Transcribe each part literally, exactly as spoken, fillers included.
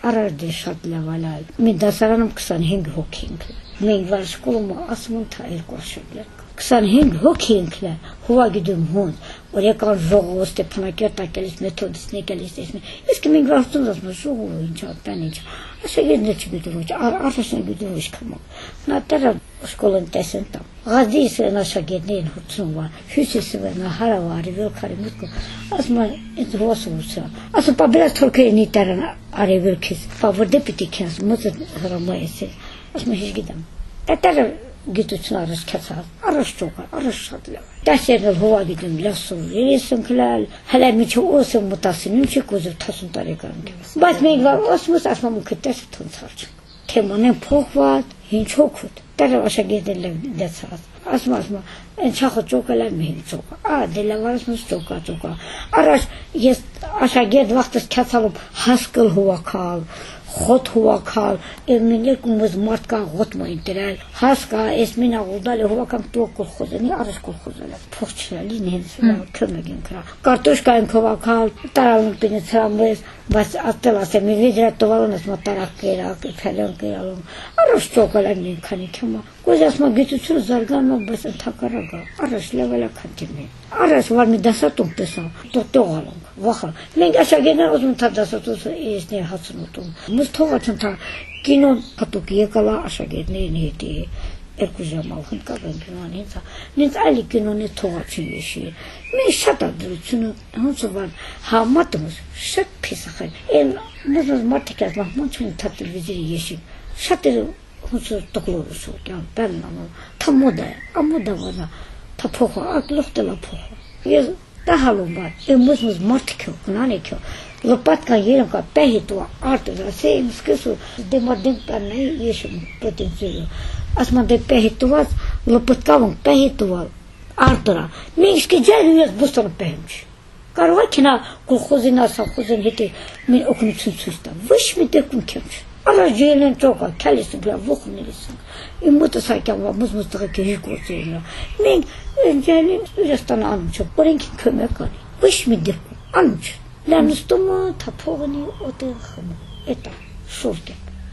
Arardı şatlavalay. Mi dasaranım kısanheng hokinkle. Մենք վար շկոլում ասում են թե երկու շաբաթ քսանհինգ հոգի ինքն է հովա գիտում հոն օրեկան ժողովուրդ Ստեփանակերտ ակելից մեթոդիստ եկելից իսկ մենք վարդում ասում ժողովուրդ ինչ ատան ինչ ասեգեն չգիտում ոչ արշասն գիտում ոչ կամա նա տέρα շկոլեն տեսեն տա գազիս նաշագետներին հուցում ვა հյուսիսը նա հարավարի վելքարի մուտք ասում են ռոսուսը ասում պաբելա թուրքերնի տարան արևելքից ֆավորդե պիտի քաս մոտ հրամայեսը ասում ես գիտեմ դա գիտություն առս քացա առս ճոկա առս շատ լավ դասերն հովա գիտեմ լասում երեսն քլալ հələ միջը օսը մտասին ինչի կոզը տասն տարեկան բայց մենք ասում ասում կտես թունցարջ թեմանեն փոխված ինչ հոգուտ դա աշակերտել դեցած ասում ասում են չախո ճոկալա մենք ճոկա ա դելավարս մս ճոկա ճոկա առաշ ես աշակերտ վախտս քացալով հասկել հովակալ Խոտ հովակալ, εμին երկումս մարդկան ղոտ մային դրալ, հասկա, ես մին աղուդալ է հովական տուղ կոլխոզենի, արս կոլխոզել է, փող չրալի նենց կրմեգին կրա, կարտոշկային հովակալ, տարալուն պինի ծրամվես, բայց ատել ասեմ, մի վիդրա տովալուն ես մատարակ կերակ, փելյան կերալում, արս ճոկալ են նին քանի կյոմա, կոզ ասմա գիտություն զարգանում, բայց ընթակարագա, արս լևելա քանտիմի, արս վար մի դասատում պեսա, տողալունք, վախա, մենք աշագերներ ոզում թա դասատուս էսներ հացն ուտում, մուս թողացում թա կինոն հատուկ եկալա աշագերներին հետի երկու ժամալ հնկավ են կինոն հինցա, նենց այլի կինոն է թողացում եշի, մենք շատ ադրությունը հոնցը վար համատումս, շատ պիսախել, են մոզոզ մարդիկ այս մահման չուն թա տելվիզիրի եշի, շատ էր հոնցը տողլորուս ուտյան, բերն անում, թա մոդա է, ամոդա վանա, թա փոխա, ակ լոխտելա փոխա, ես դա հալում բար, եմ մոզմոզ մարդիկ հո, կնանեք հո, Лопатка ерка пехитва артера сей скису демадин панай ешим потенциал асмаде пехитва лопаткавон пехитва артера мински джерюс бустон пехмч карвакина колхозина совхозин хити мин окунцун суста виш ми декун кемч ара джелен тока калис бла вохнилис и мотосайкава музмустага кежикозина мин джелен устан анчо поринки көмөкани виш ми декун анч Лянустума тапогни отдыхом. Это шутки.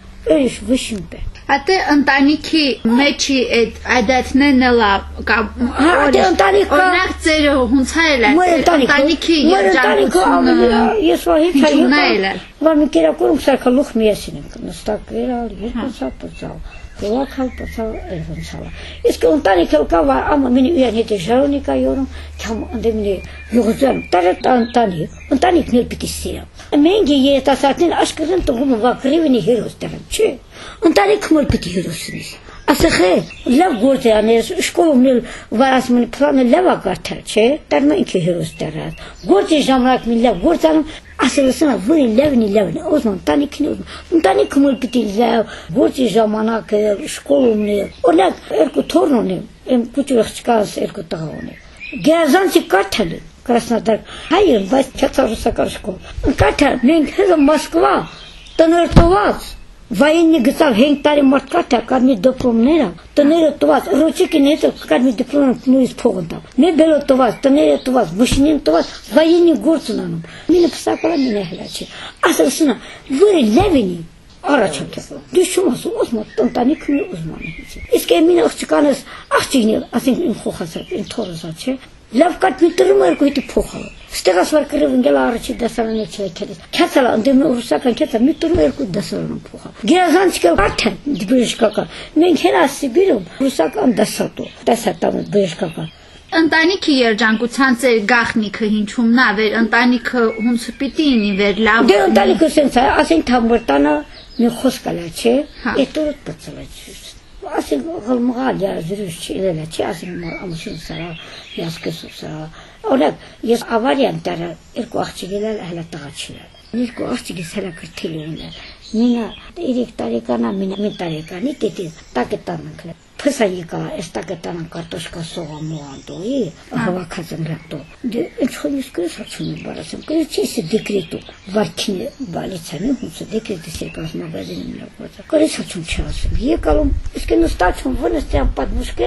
Эш вышимпе. А ты антаники мечи эт адатненела ка А ты антаника. Онах церо хунцайла. Антаники я я свои чайка. Вам кира курум сарка лух миясинен. Настакера еркаса пацал. Локал пацал эрфансала. Иск антаника кава ама мини уянете жароника yorum. Там андемни югзам. Тарат антани. Антаник не питисия. Менги е тасатин ашкырын тугум ва кривни херостерам. Че? Антаник мол пити херосинис. Асахе лав горте анес школу мил варас мин планы лава гартар. Че? Тарма ки херостерат. Горте жамрак мил лав гортан асырсына вырин лавни лавни. Озман таник не озман. Антаник мол пити лав горте жаманак школу мил. Онак эрку торнони. Эм кучурахчкас эрку тагони. Геазанти картали. Краснодар. Хайер, вас чатарусакар школа. Ката, мен хеза Москва. Тонертовац. Военный гасав хентари мартката, карми дипломнера. Тонертовац. Ручики нету, карми диплом ну испогнта. Не бело товац, тонертовац, вышнин товац, военный горцунаном. Меня писакала меня хлячи. Асасына, вы левини. Арачамте. Düşmüş Osman tantanik mi uzmanı. İske mina çıkanız ahçıgni asin in xoxasat in torasatçı. Lavkat mitrmer koytu poxal. Stegas var kırıvın gel arıçı dasalını çekeris. Kesala andemi ursakan kesal mitrmer koytu dasalını poxal. Gerazan çıkar arten dibirişkaka. Men kenası birim ursakan dasato. Dasatam dibirişkaka. Ընտանիքի երջանկության ծեր գախնիկը հինչում նա վեր ընտանիքը հունց պիտի ինի վեր լավ դե ընտանիքը սենց է ասեն թամբրտանը մի խոսքալա չէ էտորդ բացալա չէ ասեն գլմղա դերժուշ չելա չէ ասեն ամուսին սրա яскեսու սրա օրինակ ես ավարիան տարա երկու աղջիկել հələ տղաչիլա երկու աղջիկի սրա կրթել ունեն նինա երեք տարեկանա մինա մի տարեկանի տետի տակետանանք Пысаника, эстакетана картошка сова муандои, аваказен лято. Де энчхони скрыса чуни барасем. Кырчиси декрету варкине балицами, хунса декреты серкас магазине млякоца. Кырыса чун часem. Екалум, искену стачум вынестям подмушкен,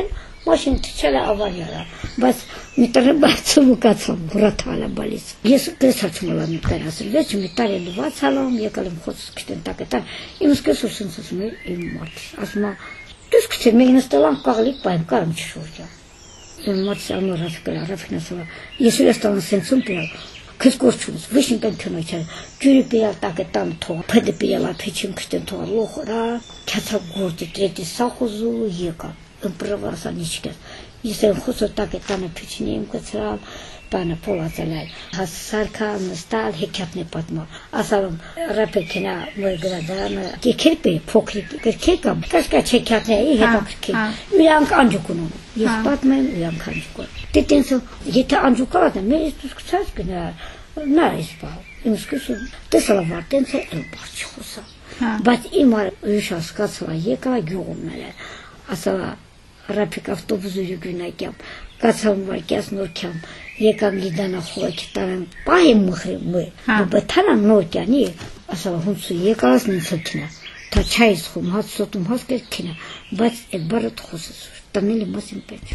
Maşın tüçələ avarlara. Bəs mitare bəhçə müqatsam, Murat hala balis. Ես կրսաչմալա միտար ասել, ոչ միտար էլ վացալում, եկալım խոսս կտեն տակետար, իմս կսուսն սուսում է իմ մոտ։ Ասում է, դուս կցել մենք նստալան կաղլիկ պայմ կարմ չշուրջա։ Իմ մոտ սանոր ասկել արաֆինասով, ես ուր ստանան սենցում պիրալ, քեզ կորչունս, վիշինկան քնոյցար, ջուրի պիրալ տակետան թող, պեդը պիրալ ափիչին կտեն թող լոխորա, քյացավ գործի տրետի սախուզու եկա, ըմպրվարսանիչկես, ես են խոսը տակետանը փիչինի իմ կծրալ, Pana Polațelai, Hasarca, Năstal, Hecatne Patma, Asalum, Rapekina, Măgradana, Chirpe, Pocri, Kirkam, Casca Checatne, Hecatki, Uianc Anjucunum, Yes Patman, Uianc Anjucun. Titinso, Yeta Anjucata, Ministus Saskina, Narispa, in Scusu, Tesla Tense, and Pachusa. But Imar Ushas Katsala Yeka, Gumele, Asala, Rapik Autobus Ugunakam, Katsam Varkas Nurkam. Եկամ լիդանա խոյք տարան պահեմ մխրեմ մը բթանան նոյանի ասա հունցու եկած նցքնա թա չայս խում հաց սոտում հաց կերքնա բայց այդ բարդ խոսս տանելի մասին պեչ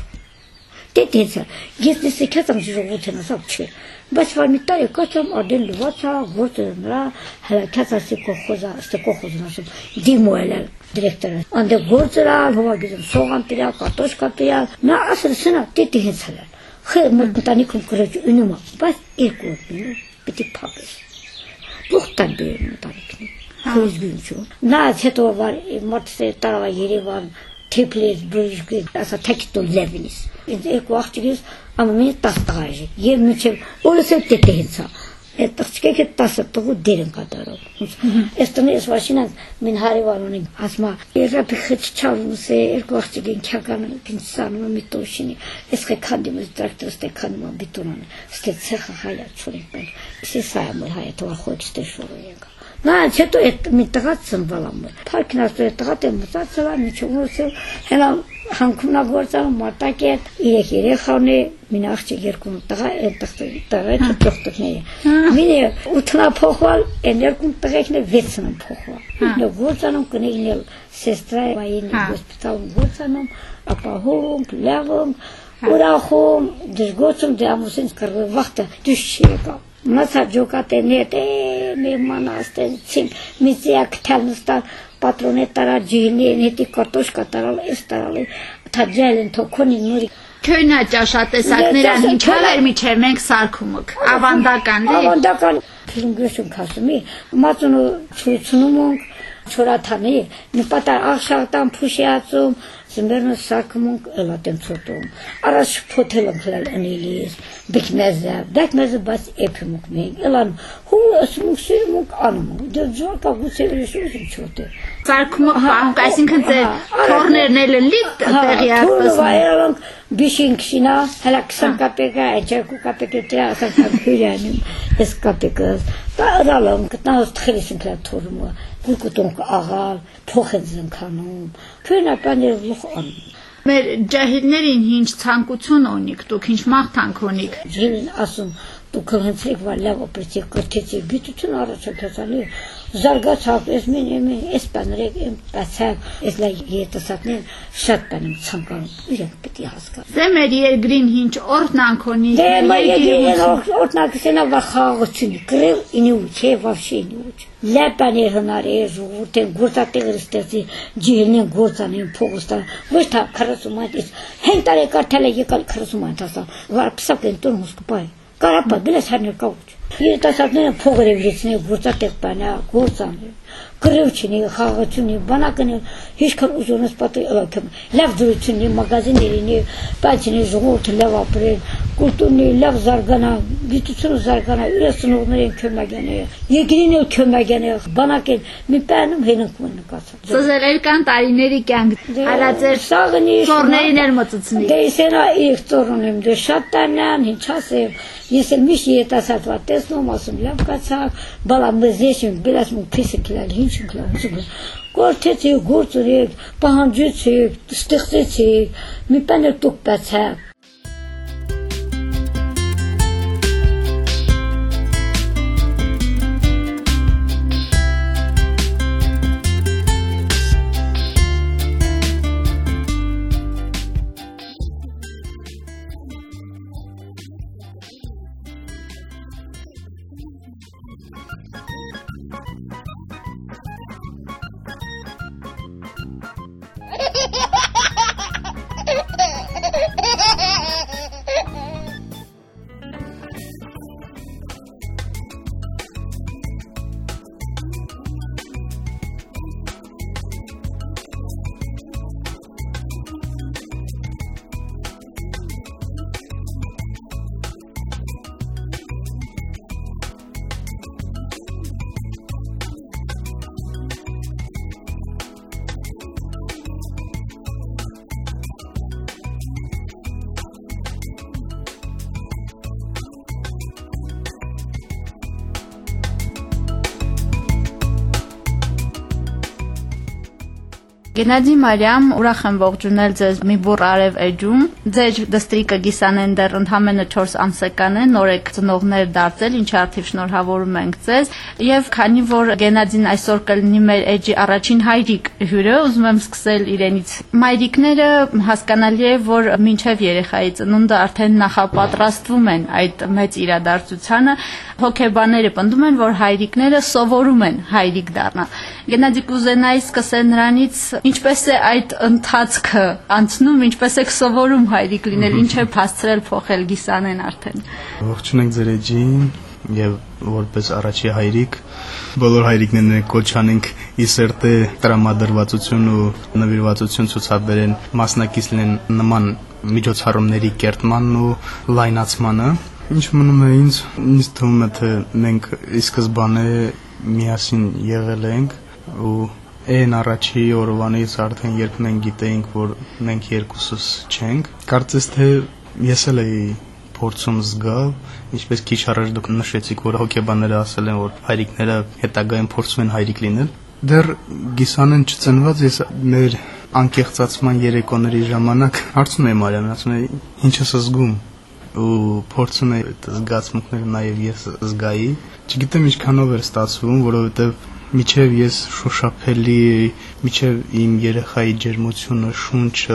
դետեցա ես դեսեքացամ ժողովուրդն ասավ չէ բայց վարմիտարը կոչամ ադեն լվացա գործը նրա հալակացի կողոզա ստե կողոզն ասում դիմոել դիրեկտորը անդե գործը հովագիզում սողան տիրա կարտոշկա տիրա նա ասրսնա դետի հեցալա Խե մտանիքում կրոջ ունումա, բայց երկու օգնում, պիտի փակես։ Փոխտան բերում մտանիքնի, խոզգին չու։ Նա հետո վար մոտսե տարավա Երևան, Թիֆլիս, Բրուժգի, ասա թեկտո լևինիս։ Ինձ երկու աղջիկս ամենի տասը տղա է, եւ մինչեւ օրս էլ տետե հենցա։ Այդ աղջիկը տասը տղու դերն կատարով։ Էստոնի ես վաշինան մին հարևանունի ասма երբ խիչչալուս է երկու աղջիկին քական կինսանում միտոշինի ես քանդիմ տրակտոր ստեքանում բիտոնան ստե ցեխը հայա չորին սիսայում հայա խոչստե շորոյակ նա հետո այդ միտղացն բալամ парքնաստը տղատ եմ մտածලා միջոցը հենա հանքունա գործան մարտակետ իրեք երեխաներ մին աղջիկ երկու տղա այդ տղա ծխտքները մինը ուտնա փոխալ էներգուն տղեկն վեցն փոխալ նո գործանում կնեին սեստրա վային հոսպիտալ գործանում ապահովում լավում ուրախում դժգոհում դամուսին կրվի վախտը դիշեկա Մնացա ջոկատենետ է մեմանաստեն ցին միզիակ թալնստա պատրոնե տարա ջինի նետի կարտոշկա տարալ էս տարալ թաջալեն թոքոնի նուրի Քյույնա ճաշատեսակներան ինչալ էր միջեր մենք սարքումք ավանդական է ավանդական քինգուսուն քասումի մածունու ցույցնումոնք չորաթանի նպատար աղշաղտան փուշիացում Զմերնը սարկմունք էլատեմ ծոտում, առաջ փոթելը գլալ ընիլիս, բիքմեզը, դակմեզը բաց էպիմուք մենք, էլան հու ասմուք սիրմուք անմուք, դեր ջվակա գուցեր էշուզում չոտը։ Սարկմուք պահմուք, այսինքն ձեր թորներն էլ են լիտ տեղի արտասում։ Թորնվա էլանք բիշին կշինա, հելա քսան կապեկա, էջերկու կապեկը տրա ասական հյուրյանում, ես կապեկս, դա ըրալում, կտնահոս թխելիսին կլա թորմը, գուկուտոնք աղալ, փոխ են զնքանում, քյույնա պաներ լուխ անում։ Մեր ջահիլներին ինչ ցանկություն ունիք, դուք ինչ մաղթանք ունիք։ Ջիլին ասում, դուք հնցեք վար լավ օպերատիվ կրթեցիք, գիտություն առաջացանի, զարգացավ, ես մին եմի, ես բաներեք, եմ բացակ, ես լա ետասատներ շատ բան եմ ցանկանում, իրենք պիտի հասկան։ Դե մեր երկրին ինչ օրտնանք ունի։ Դե մեր երկրին օրտնանքը սենա վա խաղաղություն, գրել ինի ուչ է, վավշի ինի ուչ։ Լապանի հնարի է, ժողովուրդեն գործատեղեր ստեղծի, ջիհելնեն գործանեն փողոստան, ոչ թա քառասուն մանտ, հեն տարի կարդալ է եկալ քառասուն մանտ ասա, վար պսակ են տոն հոսկպայ, կարապա, բելես հարներ կավուչ։ Երիտասարդները փողերը վրեցնել, գործատեղ բանա, գործանել, գրևչինի, խաղաղությունի, բանակնի, հիշքան ուզոնս պատի ըլակում, լավ դրությունի, մագազիններինի, պայցինի, ժողովուրդը լավ ապրել, կուլտուրնի, լավ զարգանա, գիտությունը զարգանա, ուրեսնողներին քյոմագյանե, երկրին էլ քյոմագյանե, բանակեն, մի պայնում հեննքում են նկացած։ Սոզերական տարիների կյանք, արա ձեր ծորներին էլ մծծնի։ Դե իսենա իրեք ծորուն եմ, դե շատ տանան, ինչ ասեմ, ես էլ միշտ երիտասարդվա տեսնում, ասում լավ կացակ, բալա մզեշին, բելաս մու փիսը կլալ, ինչ ընկլալ, գործեցիք, գործրեք, պահանջեցիք, ստեղծեցիք, մի բան էլ դուք բացակ։ Գենադի Մարիամ, ուրախ եմ ողջունել ձեզ մի բուռ արև էջում։ Ձեր դստրիկը Գիսանեն դեռ ընդամենը չորս ամսական է, նոր եք ծնողներ դարձել, ինչի արդիվ շնորհավորում ենք ձեզ։ Եվ քանի որ Գենադին այսօր կլինի մեր էջի առաջին հայրիկ հյուրը, ուզում եմ սկսել իրենից։ Մայրիկները հասկանալի է, որ մինչև երեխայի ծնունդը արդեն նախապատրաստվում են այդ մեծ իրադարձությանը։ Հոգեբանները պնդում են, որ հայրիկները սովորում են հայրիկ դառնալ։ Գենադի կուզենայի սկսել նրանից ինչպես է այդ ընթացքը անցնում, ինչպես եք սովորում հայրիկ լինել, ինչ է հասցրել փոխել Գիսանեն արդեն։ Ողջունենք ձեր էջին եւ որպես առաջի հայրիկ բոլոր հայրիկներն կոչ անենք ի սերտե տրամադրվածություն ու նվիրվածություն ցուցաբերեն, մասնակից լինեն նման միջոցառումների կերտմանն ու լայնացմանը։ Ինչ մնում է ինձ, ինձ թվում է թե մենք ի սկզբանե միասին եղել ենք ու Այն առաջի օրվանից արդեն երբ մենք գիտեինք, որ մենք երկուսս չենք, կարծես թե ես էլ էի փորձում զգալ, ինչպես քիչ առաջ դուք նշեցիք, որ հոգեբանները ասել են, որ հայրիկները հետագայում փորձում են հայրիկ լինել։ Դեռ Գիսանեն չծնված ես մեր անկեղծացման երեկոների ժամանակ հարցում եմ Մարիամին, ասում եմ, ինչ ես զգում, ու փորձում եմ այդ զգացմունքները նաև ես զգայի։ Չգիտեմ ինչքանով էր ստացվում, որովհետև Միջև ես շոշափելի էի, միջև իմ երեխայի ջերմությունը, շունչը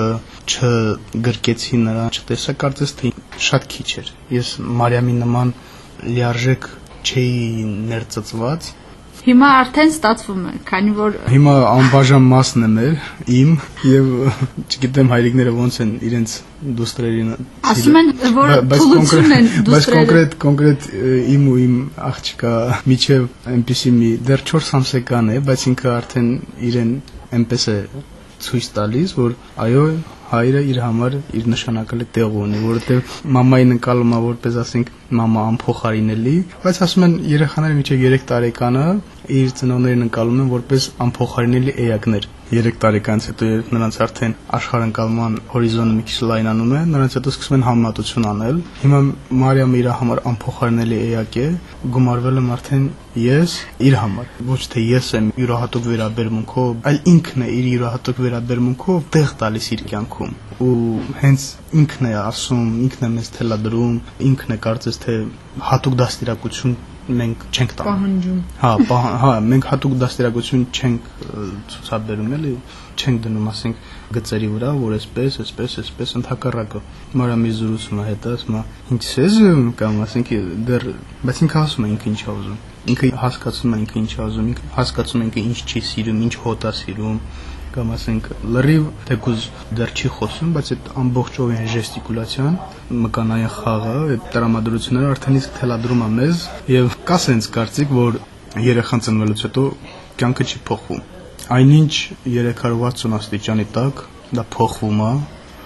չգրկեցի նրան, չտեսա, կարծես թե շատ քիչ էր։ Ես Մարիամի նման լիարժեք չէի ներծծված։ Հիմա արդեն ստացվում է, քանի որ Հիմա անբաժան մասն է մեր, իմ, եւ չգիտեմ հայրիկները ոնց են իրենց դուստրերին ասում են, որ թուլություն են դուստրերը։ Բայց կոնկրետ կոնկրետ իմ ու իմ աղջիկա միջև այնպեսի մի դեռ չորս ամսական է, բայց ինքը արդեն իրեն այնպես է ցույց տալիս, որ այո, հայրը իր համար իր նշանակալի տեղ ունի, որովհետև մամային ընկալումա որպես ասենք մամա անփոխարինելի, բայց ասում են երեխաները մինչև երեք տարեկանը իր ծնողներին ընկալում են որպես անփոխարինելի էակներ։ երեք տարեկանից հետո երբ նրանց արդեն աշխարհընկալման հորիզոնը մի քիչ լայնանում է, նրանց հետո սկսում են համեմատություն անել։ Հիմա Մարիամը իր համար անփոխարինելի էակ է, գումարվել եմ արդեն ես իր համար։ Ոչ թե ես եմ յուրահատուկ վերաբերմունքով, այլ ինքն է իր յուրահատուկ վերաբերմունքով տեղ տալիս իր կյանքում։ Ու հենց ինքն է ասում, ինքն է մեզ թելադրում, ինքն է կարծես թե հատուկ դաստիարակություն մենք չենք տանում։ Հա, հա, մենք հատուկ դաստիարակություն չենք ցուցաբերում, էլի, չենք դնում, ասենք, գծերի վրա, որ այսպես, այսպես, այսպես ընդհակառակը։ Մարամի զրուցումը հետո ասում է, ինչ ես կամ ասենք դեռ, բայց ինքը ասում է ինքը ինչ է ուզում։ Ինքը հասկացում է ինքը ինչ է ուզում, ինքը հասկացում է ինքը ինչ չի սիրում, ինչ հոտ է սիրում, կամ ասենք լրիվ թեկուզ դեռ չի խոսում, բայց այդ ամբողջովին ժեստիկուլյացիան, մկանային խաղը, այդ տրամադրությունները արդեն իսկ թելադրում է մեզ եւ կա սենց կարծիք, որ երեխան ծնվելուց հետո կյանքը չի փոխվում։ Այնինչ երեք հարյուր վաթսուն աստիճանի տակ դա փոխվում է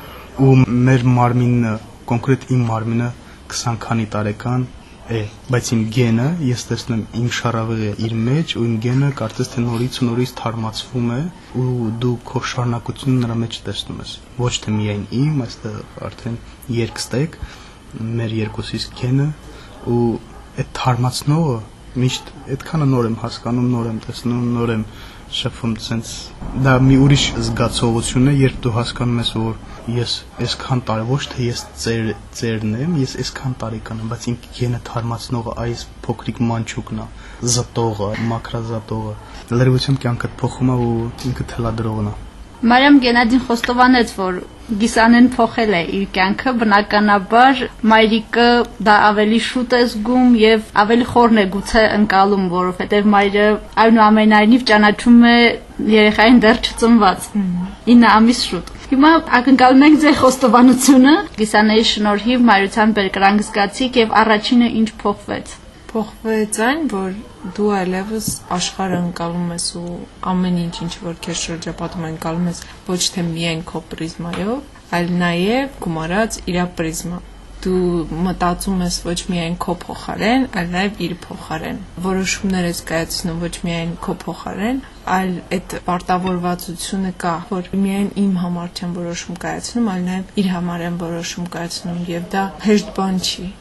ու մեր մարմինը, կոնկրետ իմ մարմինը քսան քանի տարեկան է, բայց իմ գենը ես տեսնում եմ իմ շարավեղը իր մեջ ու իմ գենը կարծես թե նորից ու նորից թարմացվում է ու դու քո շարունակությունը նրա մեջ տեսնում ես, ոչ թե միայն իմ, այստեղ արդեն երկստեք մեր երկուսիս գենը ու այդ թարմացնողը միշտ այդքանը նոր եմ հասկանում, նոր եմ տեսնում, նոր եմ շփվում, sense դա մի ուրիշ զգացողություն է, երբ դու հասկանում ես, որ ես այսքան տարի ոչ թե ես ծեր ծերն եմ, ես այսքան տարեկան եմ, բայց ինք գենը թարմացնողը այս փոքրիկ մանչուկն է, զտողը, մակրազատողը, լրիվությամբ կյանքդ փոխում է ու ինքը թելադրողն է։ Մարիամ Գենադին խոստովանեց, որ Գիսանեն փոխել է իր կյանքը, բնականաբար մայրիկը դա ավելի շուտ է զգում եւ ավելի խորն է գուցե ընկալում, որովհետեւ մայրը այնուամենայնիվ ճանաչում է երեխային դեռ չծնված, ինը ամիս շուտ։ Հիմա ակնկալում ենք ձեր խոստովանությունը, Գիսանեի շնորհիվ մայրության բերկրանք զգացիք եւ առաջինը ինչ փոխվեց։ Փոխվեց այն, որ դու այլևս աշխարհը ընկալում ես ու ամեն ինչ, ինչ որ քեզ շրջապատում է ընկալում ես ոչ թե միայն քո պրիզմայով, այլ նաև գումարած իր պրիզմա։ Դու մտածում ես ոչ միայն քո փոխարեն, այլ նաև իր փոխարեն։ Որոշումներ ես կայացնում ոչ միայն քո փոխարեն, այլ այդ պարտավորվածությունը կա, որ միայն իմ համար չեմ որոշում կայացնում, այլ նաև իր համար եմ որոշում կայացնում եւ դա հեշտ բան չի։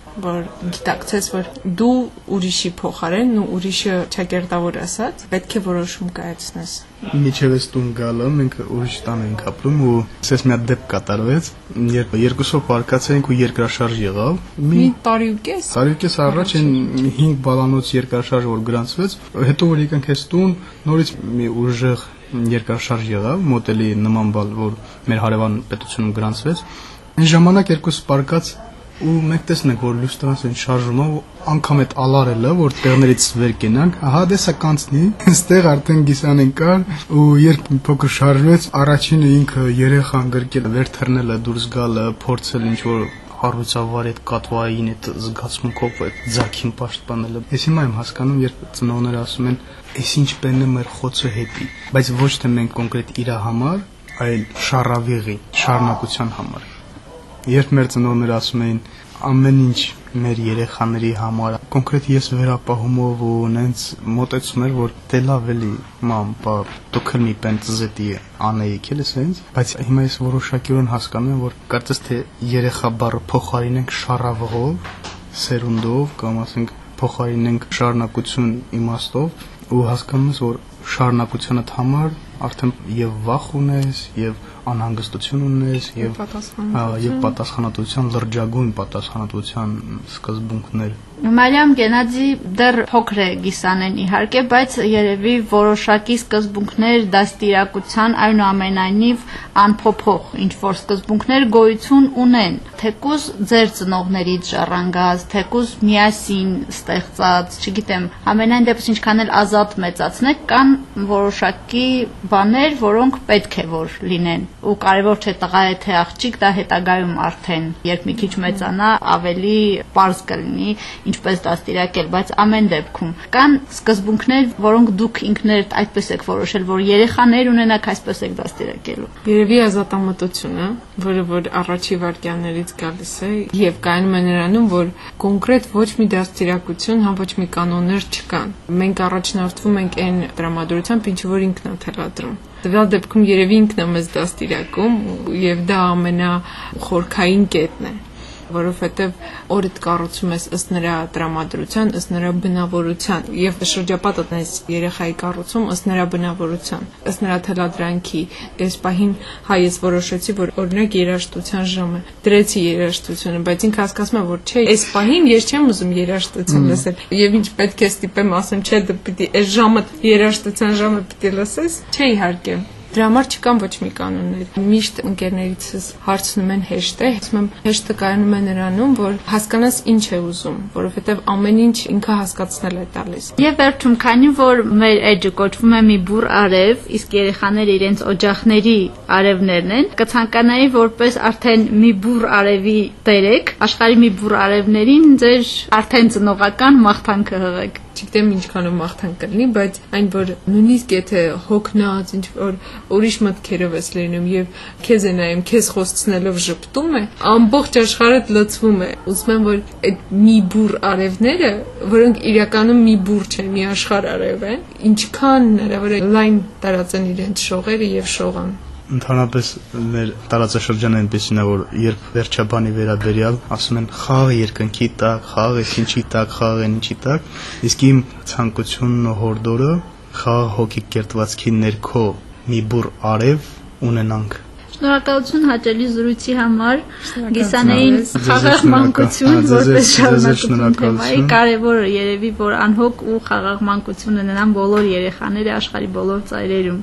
որ գիտակցես, որ դու ուրիշի փոխարեն ու ուրիշը ճակերտավոր ասած պետք է որոշում կայացնես։ Միջև էս տուն գալը մենք ուրիշ տան ենք ապրում ու ասես մի հատ դեպք կատարվեց, երբ երկուսով պարկացայինք ու երկրաշարժ եղավ։ Մի տարի ու կես։ Տարի ու կես առաջ այն հինգ բալանոց երկրաշարժ որ գրանցվեց, հետո որ եկանք էս տուն, նորից մի ուժեղ երկրաշարժ եղավ, մոդելի նման բալ, որ մեր հարևան պետությունում գրանցվեց։ Այն ժամանակ երկուս պարկած ու մենք տեսնենք, որ լուստրոնս են շարժում ու անգամ այդ ալարելը, որ տեղներից վեր կենանք, ահա դեսա կանցնի, այստեղ արդեն գիսանեն կար ու երբ փոքր շարժվեց, առաջինը ինքը երեխան գրկել վեր թռնելը, դուրս գալը, փորձել ինչ-որ հարուցավար այդ կատվային այդ զգացմունքով այդ ձակին պաշտպանելը։ Ես հիմա եմ հասկանում, երբ ծնողները ասում են, «Էս ինչ պենն է մեր խոցը հետի», բայց ոչ թե մենք կոնկրետ իր համար, այլ շարավիղի, շարունակության համար։ Երբ մեր ծնողները ասում էին ամեն ինչ մեր երեխաների համար, կոնկրետ ես վերապահումով ու նենց մոտեցում էր, որ դե լավ էլի, մամ, բա դուք էլ մի պեն ծզետի անեիք էլ էսենց, բայց հիմա ես որոշակիորեն հասկանում եմ, որ կարծես թե երեխա բառը փոխարինենք շարավղով, սերունդով կամ ասենք փոխարինենք շարունակություն իմաստով ու հասկանում ես, որ շարունակությունդ համար արդեն եւ վախ ունես եւ անհանգստություն ունես եւ եւ պատասխանատվության լրջագույն պատասխանատվության սկզբունքներ։ Մարիամ Գենադի դեռ փոքր է Գիսանեն իհարկե, բայց երևի որոշակի սկզբունքներ դաստիարակության այնուամենայնիվ անփոփոխ ինչ որ սկզբունքներ գոյություն ունեն, թեկուզ ձեր ծնողներից ժառանգած, թեկուզ միասին ստեղծած, չգիտեմ, ամենայն դեպս ինչքան էլ ազատ մեծացնեք, կան որոշակի բաներ, որոնք պետք է որ լինեն ու կարևոր չէ տղա է թե աղջիկ, դա հետագայում արդեն երբ մի քիչ մեծանա ավելի պարզ կլինի ինչպես դաստիարակել, բայց ամեն դեպքում կան սկզբունքներ, որոնք դուք ինքներդ այդպես եք որոշել, որ երեխաներ ունենաք, այսպես եք դաստիարակելու։ Երևի ազատամտությունը, որը որ առաջի վայրկյաններից գալիս է եւ կայանում է նրանում, որ կոնկրետ ոչ մի դաստիարակություն, հա ոչ մի կանոններ չկան։ Մենք առաջնորդվում ենք այն տրամադրությամբ, ինչ որ ինքն է թելադրում։ Տվյալ դեպքում երևի ինքն է մեզ դաստիարակում եւ դա ամենախորքային կետն է, որովհետև օրդ կառուցում ես ըստ նրա տրամադրության, ըստ նրա բնավորության եւ շրջապատդ ես երեխայի կառուցում ըստ նրա բնավորության, ըստ նրա թելադրանքի։ Այս պահին հայ ես որոշեցի, որ օրինակ երաժշտության ժամը դրեցի երաժշտությունը, բայց ինքը հասկացում է, որ չէ, այս պահին ես չեմ ուզում երաժշտություն լսել եւ ինչ պետք է ստիպեմ, ասեմ, չէ, դու պիտի այս ժամը երաժշտության ժամը պիտի լսես։ Չէ, իհարկե։ Դրա համար չկան ոչ մի կանոններ։ Միշտ ընկերներիցս հարցնում են հեշտ է, ասում եմ հեշտը կայանում է նրանում, որ հասկանաս ինչ է ուզում, որովհետև ամեն ինչ ինքը հասկացնել է տալիս։ Եվ վերջում, քանի որ մեր էջը կոչվում է մի բուռ արև, իսկ երեխաները իրենց օջախների արևներն են, կցանկանայի որպես արդեն մի բուռ արևի տերեք, աշխարհի մի բուռ արևներին ձեր արդեն ծնողական մաղթանքը հղեք։ Չգիտեմ ինչքանով մաղթանք կլինի, բայց այն որ նույնիսկ եթե հոգնած ինչ որ ուրիշ մտքերով ես լինում եւ քեզ է նայում, քեզ խոսցնելով ժպտում է, ամբողջ աշխարհը լցվում է։ Ուզում եմ որ այդ մի բուռ արևները, որոնք իրականում մի բուռ չեն, մի աշխարհ արև են, ինչքան հնարավոր է լայն տարածեն իրենց շողերը եւ շողան։ Ընդհանրապես մեր տարածաշրջանը այնպեսին է, որ երբ վերջաբանի վերաբերյալ ասում են խաղը երկնքի տակ, խաղը ինչի տակ, խաղը ինչի տակ, իսկ իմ ցանկությունն ու հորդորը խաղ հոգի կերտվածքի ներքո մի բուռ արև ունենանք։ Շնորհակալություն հաճելի զրույցի համար, Գիսանեին խաղաղ մանկություն որպես շարունակություն թեմայի, կարևորը երևի որ անհոգ ու խաղաղ մանկություն ունենան բոլոր երեխաները աշխարհի բոլոր ծայրերում։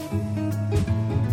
Thank you.